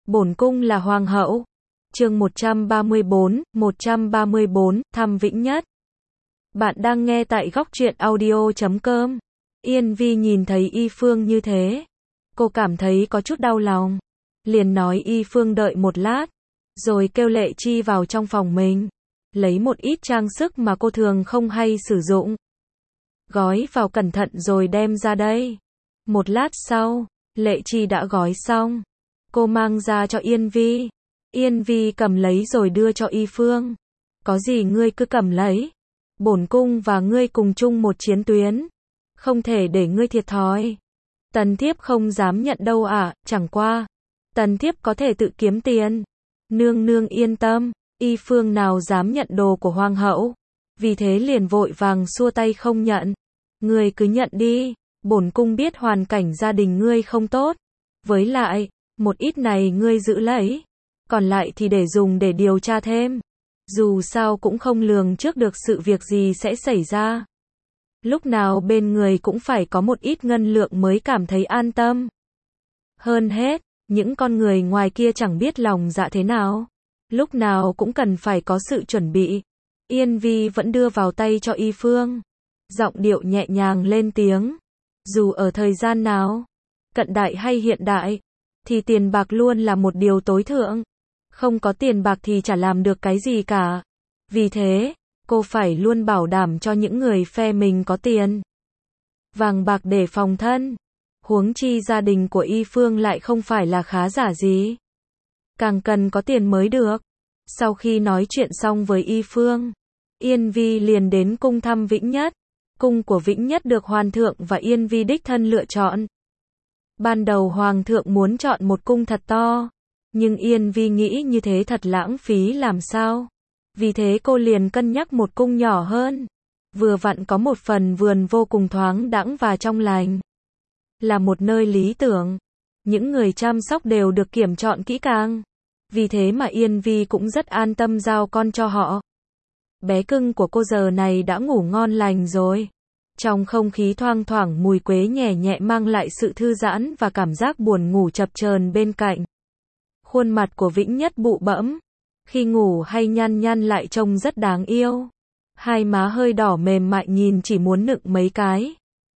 Bổn cung là hoàng hậu. Chương 134, thăm Vĩnh Nhất. Bạn đang nghe tại góc truyện audio.com. Yên Vi nhìn thấy Y Phương như thế, cô cảm thấy có chút đau lòng, liền nói Y Phương đợi một lát, rồi kêu Lệ Chi vào trong phòng mình, lấy một ít trang sức mà cô thường không hay sử dụng, gói vào cẩn thận rồi đem ra đây. Một lát sau, Lệ Chi đã gói xong, cô mang ra cho Yên Vi. Yên Vi cầm lấy rồi đưa cho Y Phương. Có gì ngươi cứ cầm lấy. Bổn cung và ngươi cùng chung một chiến tuyến, không thể để ngươi thiệt thòi. Tần thiếp không dám nhận đâu ạ, chẳng qua tần thiếp có thể tự kiếm tiền. Nương nương yên tâm. Y Phương nào dám nhận đồ của hoàng hậu, vì thế liền vội vàng xua tay không nhận. Ngươi cứ nhận đi, bổn cung biết hoàn cảnh gia đình ngươi không tốt, với lại một ít này ngươi giữ lấy, còn lại thì để dùng để điều tra thêm. Dù sao cũng không lường trước được sự việc gì sẽ xảy ra. Lúc nào bên người cũng phải có một ít ngân lượng mới cảm thấy an tâm. Hơn hết, những con người ngoài kia chẳng biết lòng dạ thế nào, lúc nào cũng cần phải có sự chuẩn bị. Yên Vi vẫn đưa vào tay cho Y Phương, giọng điệu nhẹ nhàng lên tiếng. Dù ở thời gian nào, cận đại hay hiện đại, thì tiền bạc luôn là một điều tối thượng. Không có tiền bạc thì chả làm được cái gì cả. Vì thế, cô phải luôn bảo đảm cho những người phe mình có tiền vàng bạc để phòng thân. Huống chi gia đình của Y Phương lại không phải là khá giả gì, càng cần có tiền mới được. Sau khi nói chuyện xong với Y Phương, Yên Vi liền đến cung thăm Vĩnh Nhất. Cung của Vĩnh Nhất được Hoàng thượng và Yên Vi đích thân lựa chọn. Ban đầu Hoàng thượng muốn chọn một cung thật to, nhưng Yên Vi nghĩ như thế thật lãng phí làm sao. Vì thế cô liền cân nhắc một cung nhỏ hơn, vừa vặn có một phần vườn vô cùng thoáng đãng và trong lành. Là một nơi lý tưởng, những người chăm sóc đều được kiểm chọn kỹ càng. Vì thế mà Yên Vi cũng rất an tâm giao con cho họ. Bé cưng của cô giờ này đã ngủ ngon lành rồi. Trong không khí thoang thoảng mùi quế nhẹ nhẹ mang lại sự thư giãn và cảm giác buồn ngủ chập chờn bên cạnh. Khuôn mặt của Vĩnh Nhất bụ bẫm, khi ngủ hay nhăn nhăn lại trông rất đáng yêu. Hai má hơi đỏ mềm mại nhìn chỉ muốn nựng mấy cái.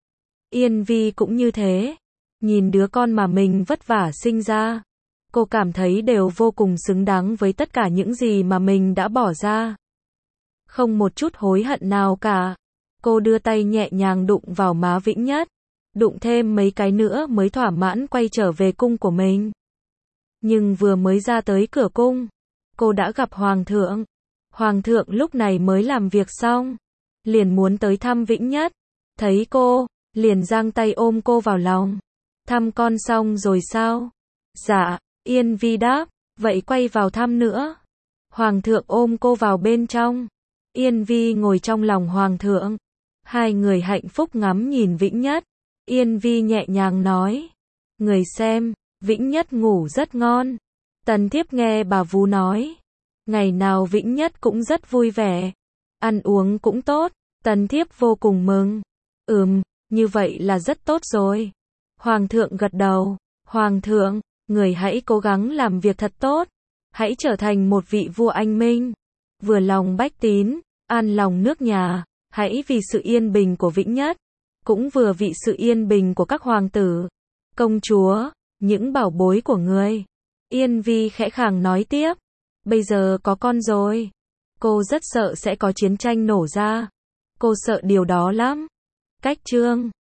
Yên Vi cũng như thế. Nhìn đứa con mà mình vất vả sinh ra, cô cảm thấy đều vô cùng xứng đáng với tất cả những gì mà mình đã bỏ ra. Không một chút hối hận nào cả. Cô đưa tay nhẹ nhàng đụng vào má Vĩnh Nhất, đụng thêm mấy cái nữa mới thỏa mãn quay trở về cung của mình. Nhưng vừa mới ra tới cửa cung, cô đã gặp Hoàng thượng. Hoàng thượng lúc này mới làm việc xong, liền muốn tới thăm Vĩnh Nhất. Thấy cô, liền giang tay ôm cô vào lòng. Thăm con xong rồi sao? Dạ, Yên Vi đáp, vậy quay vào thăm nữa. Hoàng thượng ôm cô vào bên trong. Yên Vi ngồi trong lòng Hoàng thượng. Hai người hạnh phúc ngắm nhìn Vĩnh Nhất. Yên Vi nhẹ nhàng nói, người xem, Vĩnh Nhất ngủ rất ngon. Tần thiếp nghe bà vú nói, ngày nào Vĩnh Nhất cũng rất vui vẻ, ăn uống cũng tốt. Tần thiếp vô cùng mừng. Như vậy là rất tốt rồi. Hoàng thượng gật đầu. Hoàng thượng, người hãy cố gắng làm việc thật tốt, hãy trở thành một vị vua anh minh, vừa lòng bách tín, an lòng nước nhà. Hãy vì sự yên bình của Vĩnh Nhất, cũng vừa vì sự yên bình của các hoàng tử, công chúa, những bảo bối của người. Yên Vi khẽ khàng nói tiếp, bây giờ có con rồi, cô rất sợ sẽ có chiến tranh nổ ra. Cô sợ điều đó lắm. Cách chương